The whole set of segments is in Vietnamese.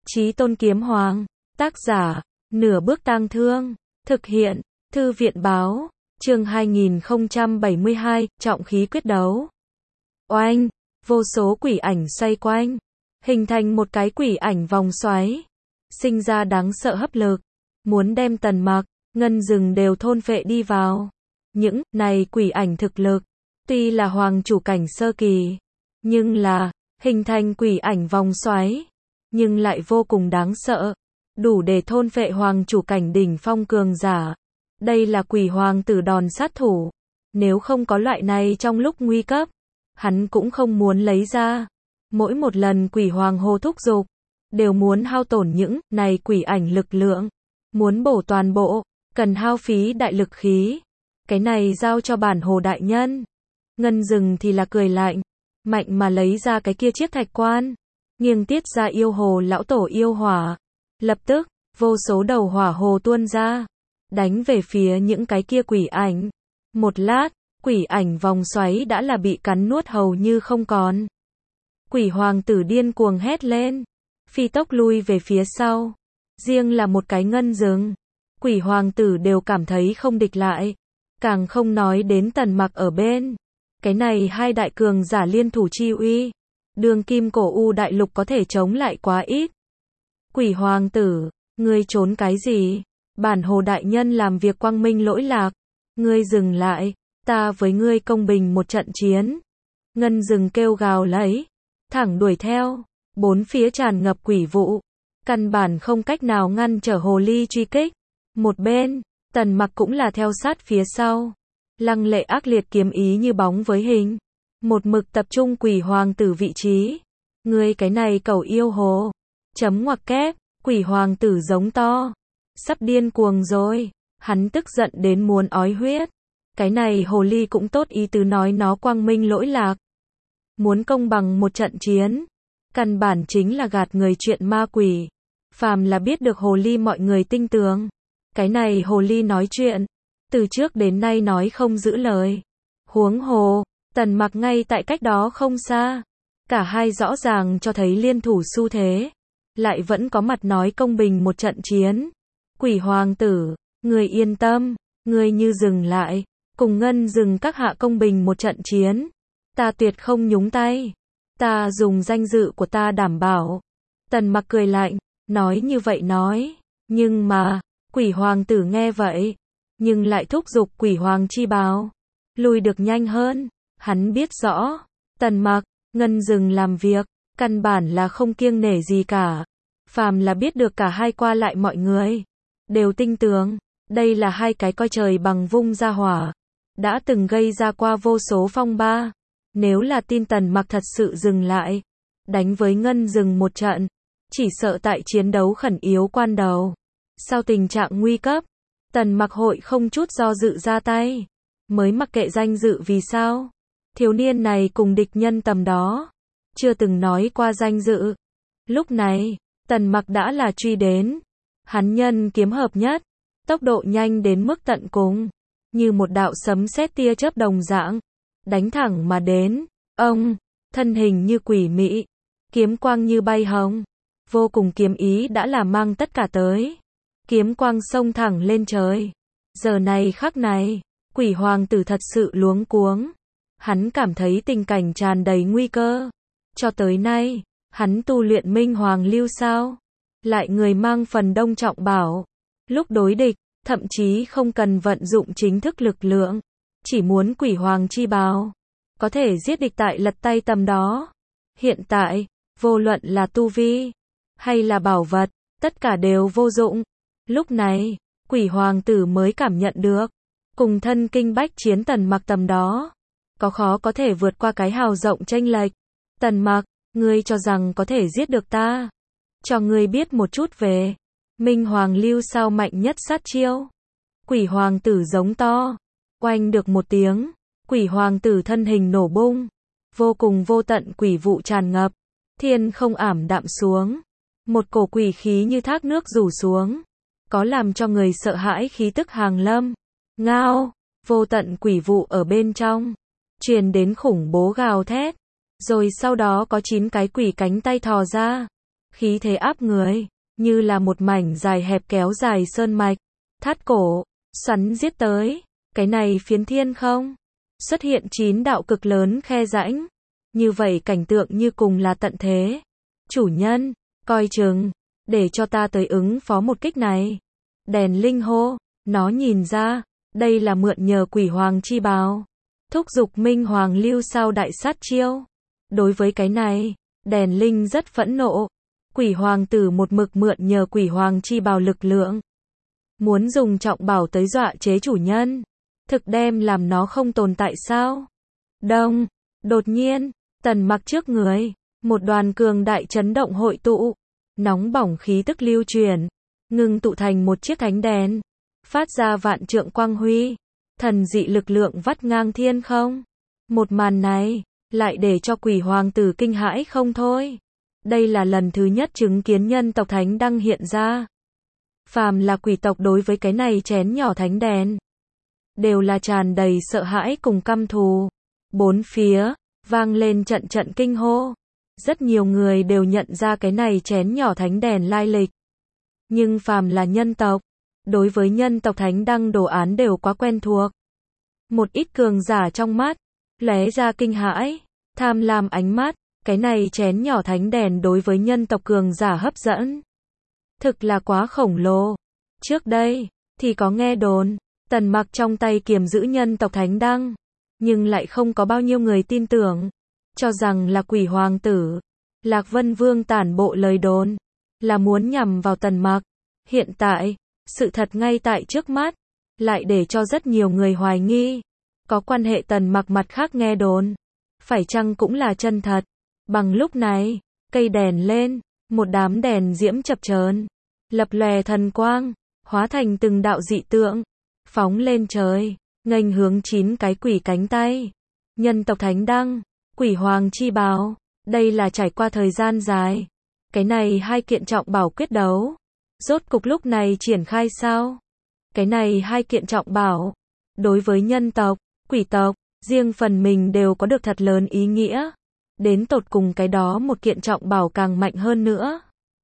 Chí Tôn Kiếm Hoàng. Tác giả, Nửa Bước Tang Thương. Thực hiện, Thư viện Báo. Chương 2072, Trọng Khí Quyết Đấu. Oanh, vô số quỷ ảnh xoay quanh, hình thành một cái quỷ ảnh vòng xoáy, sinh ra đáng sợ hấp lực, muốn đem Tần Mặc, Ngân Dừng đều thôn phệ đi vào. Những này quỷ ảnh thực lực, tuy là hoàng chủ cảnh sơ kỳ, nhưng là hình thành quỷ ảnh vòng xoáy, nhưng lại vô cùng đáng sợ, đủ để thôn phệ hoàng chủ cảnh đỉnh phong cường giả. Đây là quỷ hoàng tử đòn sát thủ, nếu không có loại này trong lúc nguy cấp, hắn cũng không muốn lấy ra. Mỗi một lần quỷ hoàng hô thúc giục, đều muốn hao tổn những này quỷ ảnh lực lượng, muốn bổ toàn bộ, cần hao phí đại lực khí. Cái này giao cho bản hồ đại nhân. Ngân Dừng thì là cười lạnh, mạnh mà lấy ra cái kia chiếc thạch quan, nghiêng tiết ra yêu hồ lão tổ yêu hỏa. Lập tức, vô số đầu hỏa hồ tuôn ra, đánh về phía những cái kia quỷ ảnh. Một lát, quỷ ảnh vòng xoáy đã là bị cắn nuốt hầu như không còn. Quỷ hoàng tử điên cuồng hét lên, phi tốc lui về phía sau. Riêng là một cái Ngân Dừng, quỷ hoàng tử đều cảm thấy không địch lại, càng không nói đến Tần Mặc ở bên. Cái này hai đại cường giả liên thủ chi uy, đường kim cổ u đại lục có thể chống lại quá ít. Quỷ hoàng tử, ngươi trốn cái gì? Bản hồ đại nhân làm việc quang minh lỗi lạc, ngươi dừng lại, ta với ngươi công bình một trận chiến. Ngân Dừng kêu gào lấy, thẳng đuổi theo, bốn phía tràn ngập quỷ vụ, căn bản không cách nào ngăn trở hồ ly truy kích. Một bên, Tần Mặc cũng là theo sát phía sau, lăng lệ ác liệt kiếm ý như bóng với hình, một mực tập trung quỷ hoàng tử vị trí. Ngươi cái này cẩu yêu hồ, chấm ngoặc kép, quỷ hoàng tử giống to, sắp điên cuồng rồi, hắn tức giận đến muốn ói huyết. Cái này hồ ly cũng tốt ý tứ nói nó quang minh lỗi lạc, muốn công bằng một trận chiến, căn bản chính là gạt người chuyện ma quỷ. Phàm là biết được hồ ly mọi người tinh tường, cái này hồ ly nói chuyện, từ trước đến nay nói không giữ lời. Huống hồ, Tần Mặc ngay tại cách đó không xa, cả hai rõ ràng cho thấy liên thủ xu thế, lại vẫn có mặt nói công bình một trận chiến. Quỷ hoàng tử, người yên tâm, người như dừng lại, cùng Ngân Dừng các hạ công bình một trận chiến, ta tuyệt không nhúng tay, ta dùng danh dự của ta đảm bảo. Tần Mặc cười lạnh, nói như vậy nói, nhưng mà, quỷ hoàng tử nghe vậy, nhưng lại thúc giục quỷ hoàng chi báo, lùi được nhanh hơn. Hắn biết rõ, Tần Mặc, Ngân Dừng làm việc, căn bản là không kiêng nể gì cả. Phàm là biết được cả hai qua lại mọi người, đều tinh tường, đây là hai cái coi trời bằng vung ra hỏa, đã từng gây ra qua vô số phong ba. Nếu là tin Tần Mặc thật sự dừng lại, đánh với Ngân Dừng một trận, chỉ sợ tại chiến đấu khẩn yếu quan đầu, sau tình trạng nguy cấp, Tần Mặc hội không chút do dự ra tay, mới mặc kệ danh dự vì sao. Thiếu niên này cùng địch nhân tầm đó, chưa từng nói qua danh dự. Lúc này, Tần Mặc đã là truy đến, hắn nhân kiếm hợp nhất, tốc độ nhanh đến mức tận cùng, như một đạo sấm sét tia chớp đồng dạng, đánh thẳng mà đến. Ông, thân hình như quỷ mị, kiếm quang như bay hồng, vô cùng kiếm ý đã là mang tất cả tới. Kiếm quang xông thẳng lên trời. Giờ này khắc này, quỷ hoàng tử thật sự luống cuống. Hắn cảm thấy tình cảnh tràn đầy nguy cơ. Cho tới nay, hắn tu luyện Minh Hoàng Lưu sao? Lại người mang phần đông trọng bảo. Lúc đối địch, thậm chí không cần vận dụng chính thức lực lượng. Chỉ muốn quỷ hoàng chi báo, có thể giết địch tại lật tay tầm đó. Hiện tại, vô luận là tu vi, hay là bảo vật, tất cả đều vô dụng. Lúc này, quỷ hoàng tử mới cảm nhận được, cùng thân kinh bách chiến Tần Mặc tầm đó, có khó có thể vượt qua cái hào rộng chênh lệch. Tần Mặc, ngươi cho rằng có thể giết được ta? Cho ngươi biết một chút về Minh Hoàng Lưu sao mạnh nhất sát chiêu. Quỷ hoàng tử giống to, oanh được một tiếng, quỷ hoàng tử thân hình nổ bung, vô cùng vô tận quỷ vụ tràn ngập, thiên không ảm đạm xuống, một cổ quỷ khí như thác nước rủ xuống, có làm cho người sợ hãi khí tức hàng lâm. Ngao, vô tận quỷ vụ ở bên trong, truyền đến khủng bố gào thét, rồi sau đó có 9 cái quỷ cánh tay thò ra, khí thế áp người, như là một mảnh dài hẹp kéo dài sơn mạch, thắt cổ, xoắn giết tới. Cái này phiến thiên không? Xuất hiện 9 đạo cực lớn khe rãnh. Như vậy cảnh tượng như cùng là tận thế. Chủ nhân, coi chừng, để cho ta tới ứng phó một kích này. Đèn linh hô, nó nhìn ra, đây là mượn nhờ quỷ hoàng chi bào. Thúc giục Minh Hoàng lưu sao đại sát chiêu. Đối với cái này, đèn linh rất phẫn nộ. Quỷ hoàng tử một mực mượn nhờ quỷ hoàng chi bào lực lượng. Muốn dùng trọng bảo tới dọa chế chủ nhân. Thực đem làm nó không tồn tại sao? Đông, đột nhiên, Tần Mặc trước người, một đoàn cường đại chấn động hội tụ, nóng bỏng khí tức lưu truyền, ngưng tụ thành một chiếc thánh đèn, phát ra vạn trượng quang huy, thần dị lực lượng vắt ngang thiên không. Một màn này, lại để cho quỷ hoàng tử kinh hãi không thôi. Đây là lần thứ nhất chứng kiến nhân tộc thánh đăng hiện ra. Phàm là quỷ tộc đối với cái này chén nhỏ thánh đèn, đều là tràn đầy sợ hãi cùng căm thù. Bốn phía, vang lên trận trận kinh hô. Rất nhiều người đều nhận ra cái này chén nhỏ thánh đèn lai lịch. Nhưng phàm là nhân tộc, đối với nhân tộc thánh đăng đồ án đều quá quen thuộc. Một ít cường giả trong mắt, lóe ra kinh hãi, tham lam ánh mắt, cái này chén nhỏ thánh đèn đối với nhân tộc cường giả hấp dẫn. Thực là quá khổng lồ. Trước đây, thì có nghe đồn, Tần Mặc trong tay kiềm giữ nhân tộc thánh đăng, nhưng lại không có bao nhiêu người tin tưởng, cho rằng là quỷ hoàng tử. Lạc Vân Vương tản bộ lời đồn, là muốn nhằm vào Tần Mặc. Hiện tại, sự thật ngay tại trước mắt, lại để cho rất nhiều người hoài nghi, có quan hệ Tần Mặc mặt khác nghe đồn, phải chăng cũng là chân thật. Bằng lúc này, cây đèn lên, một đám đèn diễm chập chờn, lập lòe thần quang, hóa thành từng đạo dị tượng, phóng lên trời, nghênh hướng 9 cái quỷ cánh tay. Nhân tộc thánh đăng, quỷ hoàng chi bào, đây là trải qua thời gian dài. Cái này hai kiện trọng bảo quyết đấu, rốt cục lúc này triển khai sao? Cái này hai kiện trọng bảo, đối với nhân tộc, quỷ tộc, riêng phần mình đều có được thật lớn ý nghĩa. Đến tột cùng cái đó một kiện trọng bảo càng mạnh hơn nữa.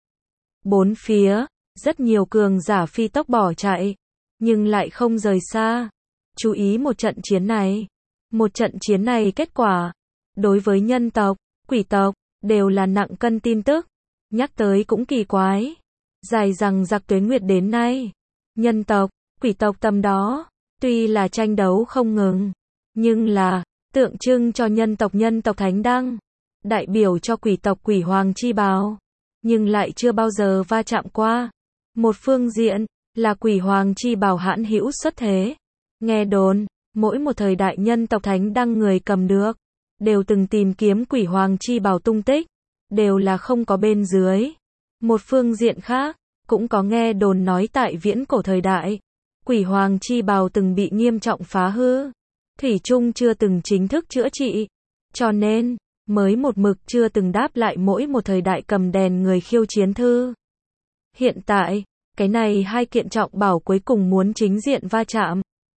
Bốn phía, rất nhiều cường giả phi tốc bỏ chạy, nhưng lại không rời xa. Chú ý một trận chiến này. Một trận chiến này kết quả, đối với nhân tộc, quỷ tộc, đều là nặng cân tin tức. Nhắc tới cũng kỳ quái. Dài rằng giặc tuế nguyệt đến nay, nhân tộc, quỷ tộc tầm đó, tuy là tranh đấu không ngừng, nhưng là, tượng trưng cho nhân tộc thánh đăng, đại biểu cho quỷ tộc quỷ hoàng chi bào, nhưng lại chưa bao giờ va chạm qua. Một phương diện, là quỷ hoàng chi bào hãn hữu xuất thế. Nghe đồn, mỗi một thời đại nhân tộc thánh đăng người cầm được, đều từng tìm kiếm quỷ hoàng chi bào tung tích, đều là không có bên dưới. Một phương diện khác, cũng có nghe đồn nói tại viễn cổ thời đại, quỷ hoàng chi bào từng bị nghiêm trọng phá hư, thủy chung chưa từng chính thức chữa trị, cho nên, mới một mực chưa từng đáp lại mỗi một thời đại cầm đèn người khiêu chiến thư. Hiện tại, cái này hai kiện trọng bảo cuối cùng muốn chính diện va chạm.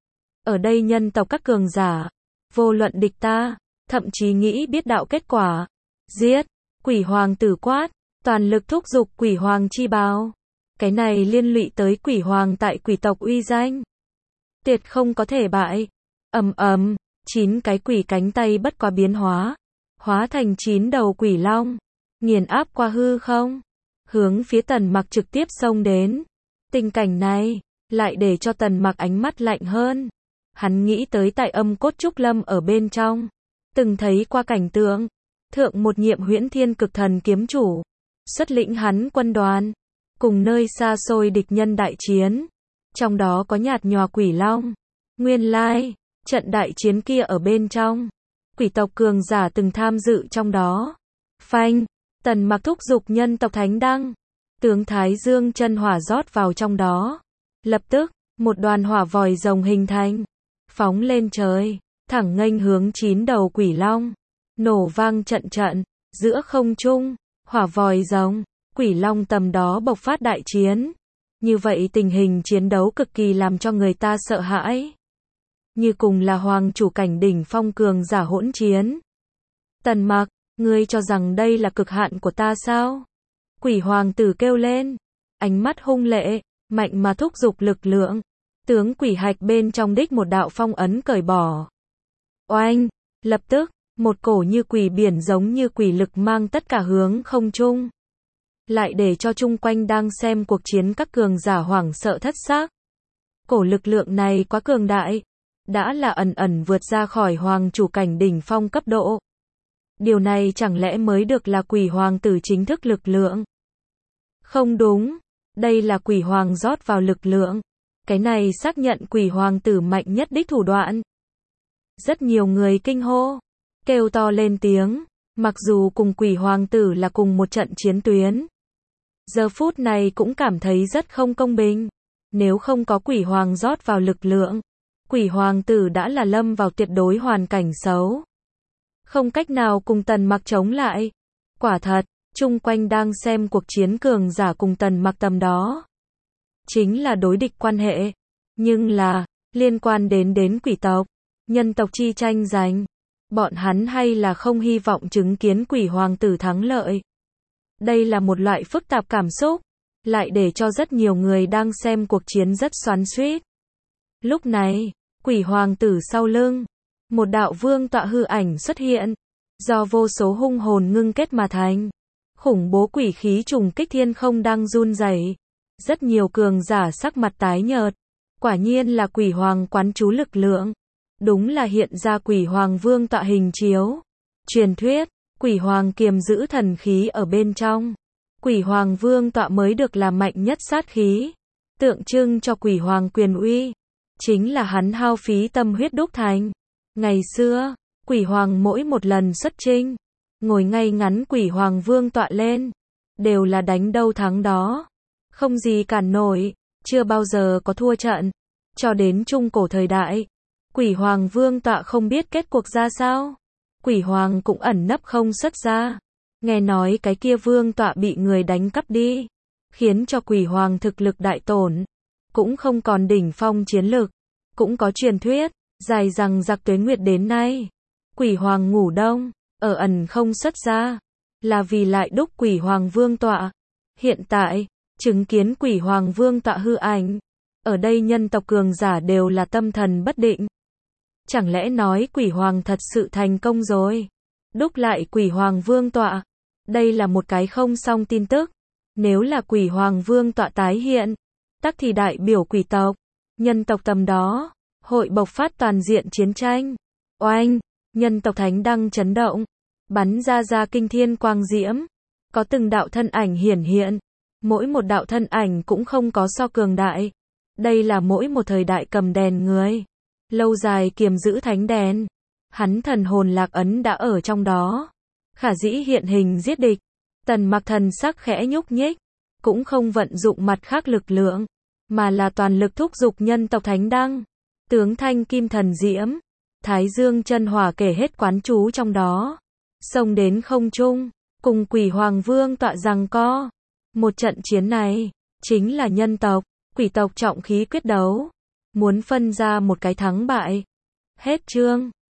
Ở đây nhân tộc các cường giả, vô luận địch ta, thậm chí nghĩ biết đạo kết quả. Giết, quỷ hoàng tử quát, toàn lực thúc giục quỷ hoàng chi bào. Cái này liên lụy tới quỷ hoàng tại quỷ tộc uy danh. Tuyệt không có thể bại. Ầm ầm, 9 cái quỷ cánh tay bất quá biến hóa, hóa thành 9 đầu quỷ long, nghiền áp qua hư không, hướng phía Tần Mặc trực tiếp xông đến. Tình cảnh này, lại để cho Tần Mặc ánh mắt lạnh hơn. Hắn nghĩ tới tại Âm Cốt Trúc Lâm ở bên trong, từng thấy qua cảnh tượng, thượng một nhiệm Huyễn Thiên Cực Thần kiếm chủ, xuất lĩnh hắn quân đoàn, cùng nơi xa xôi địch nhân đại chiến, trong đó có nhạt nhòa quỷ long. Nguyên lai, trận đại chiến kia ở bên trong, quỷ tộc cường giả từng tham dự trong đó. Phanh, Tần Mặc thúc giục nhân tộc thánh đăng, tướng Thái Dương chân hỏa rót vào trong đó. Lập tức, một đoàn hỏa vòi rồng hình thành, phóng lên trời, thẳng nghênh hướng 9 đầu quỷ long, nổ vang trận trận, giữa không trung, hỏa vòi rồng, quỷ long tầm đó bộc phát đại chiến. Như vậy tình hình chiến đấu cực kỳ làm cho người ta sợ hãi. Như cùng là hoàng chủ cảnh đỉnh phong cường giả hỗn chiến. Tần Mặc, ngươi cho rằng đây là cực hạn của ta sao? Quỷ hoàng tử kêu lên, ánh mắt hung lệ, mạnh mà thúc giục lực lượng. Tướng quỷ hạch bên trong đích một đạo phong ấn cởi bỏ. Oanh, lập tức, một cổ như quỷ biển giống như quỷ lực mang tất cả hướng không trung. Lại để cho chung quanh đang xem cuộc chiến các cường giả hoảng sợ thất xác. Cổ lực lượng này quá cường đại, đã là ẩn ẩn vượt ra khỏi hoàng chủ cảnh đỉnh phong cấp độ. Điều này chẳng lẽ mới được là quỷ hoàng tử chính thức lực lượng? Không đúng, đây là quỷ hoàng rót vào lực lượng. Cái này xác nhận quỷ hoàng tử mạnh nhất đích thủ đoạn. Rất nhiều người kinh hô, kêu to lên tiếng, mặc dù cùng quỷ hoàng tử là cùng một trận chiến tuyến. Giờ phút này cũng cảm thấy rất không công bình. Nếu không có quỷ hoàng rót vào lực lượng, quỷ hoàng tử đã là lâm vào tuyệt đối hoàn cảnh xấu. Không cách nào cùng Tần Mặc chống lại. Quả thật, chung quanh đang xem cuộc chiến cường giả cùng Tần Mặc tầm đó. Chính là đối địch quan hệ. Nhưng là, liên quan đến quỷ tộc, nhân tộc chi tranh giành. Bọn hắn hay là không hy vọng chứng kiến quỷ hoàng tử thắng lợi. Đây là một loại phức tạp cảm xúc, lại để cho rất nhiều người đang xem cuộc chiến rất xoắn xuýt. Lúc này, quỷ hoàng tử sau lưng, một đạo vương tọa hư ảnh xuất hiện, do vô số hung hồn ngưng kết mà thành. Khủng bố quỷ khí trùng kích thiên không đang run rẩy. Rất nhiều cường giả sắc mặt tái nhợt. Quả nhiên là quỷ hoàng quán trú lực lượng. Đúng là hiện ra quỷ hoàng vương tọa hình chiếu. Truyền thuyết, quỷ hoàng kiềm giữ thần khí ở bên trong. Quỷ hoàng vương tọa mới được là mạnh nhất sát khí. Tượng trưng cho quỷ hoàng quyền uy. Chính là hắn hao phí tâm huyết đúc thành. Ngày xưa, quỷ hoàng mỗi một lần xuất chinh, ngồi ngay ngắn quỷ hoàng vương tọa lên, đều là đánh đâu thắng đó. Không gì cản nổi, chưa bao giờ có thua trận. Cho đến trung cổ thời đại, quỷ hoàng vương tọa không biết kết cuộc ra sao. Quỷ hoàng cũng ẩn nấp không xuất ra. Nghe nói cái kia vương tọa bị người đánh cắp đi, khiến cho quỷ hoàng thực lực đại tổn, cũng không còn đỉnh phong chiến lực. Cũng có truyền thuyết, dài rằng giặc tuế nguyệt đến nay, quỷ hoàng ngủ đông, ở ẩn không xuất ra, là vì lại đúc quỷ hoàng vương tọa. Hiện tại, chứng kiến quỷ hoàng vương tọa hư ảnh, ở đây nhân tộc cường giả đều là tâm thần bất định. Chẳng lẽ nói quỷ hoàng thật sự thành công rồi? Đúc lại quỷ hoàng vương tọa. Đây là một cái không xong tin tức. Nếu là quỷ hoàng vương tọa tái hiện, tắc thì đại biểu quỷ tộc, nhân tộc tầm đó, hội bộc phát toàn diện chiến tranh. Oanh, nhân tộc thánh đăng chấn động, bắn ra kinh thiên quang diễm. Có từng đạo thân ảnh hiển hiện. Mỗi một đạo thân ảnh cũng không có so cường đại. Đây là mỗi một thời đại cầm đèn người. Lâu dài kiềm giữ thánh đèn. Hắn thần hồn lạc ấn đã ở trong đó. Khả dĩ hiện hình giết địch. Tần Mặc thần sắc khẽ nhúc nhích. Cũng không vận dụng mặt khác lực lượng, mà là toàn lực thúc giục nhân tộc thánh đăng. Tướng thanh kim thần diễm, thái dương chân hỏa kể hết quán trú trong đó. Xông đến không trung, cùng quỷ hoàng vương tọa giằng co. Một trận chiến này, chính là nhân tộc, quỷ tộc trọng khí quyết đấu. Muốn phân ra một cái thắng bại. Hết chương.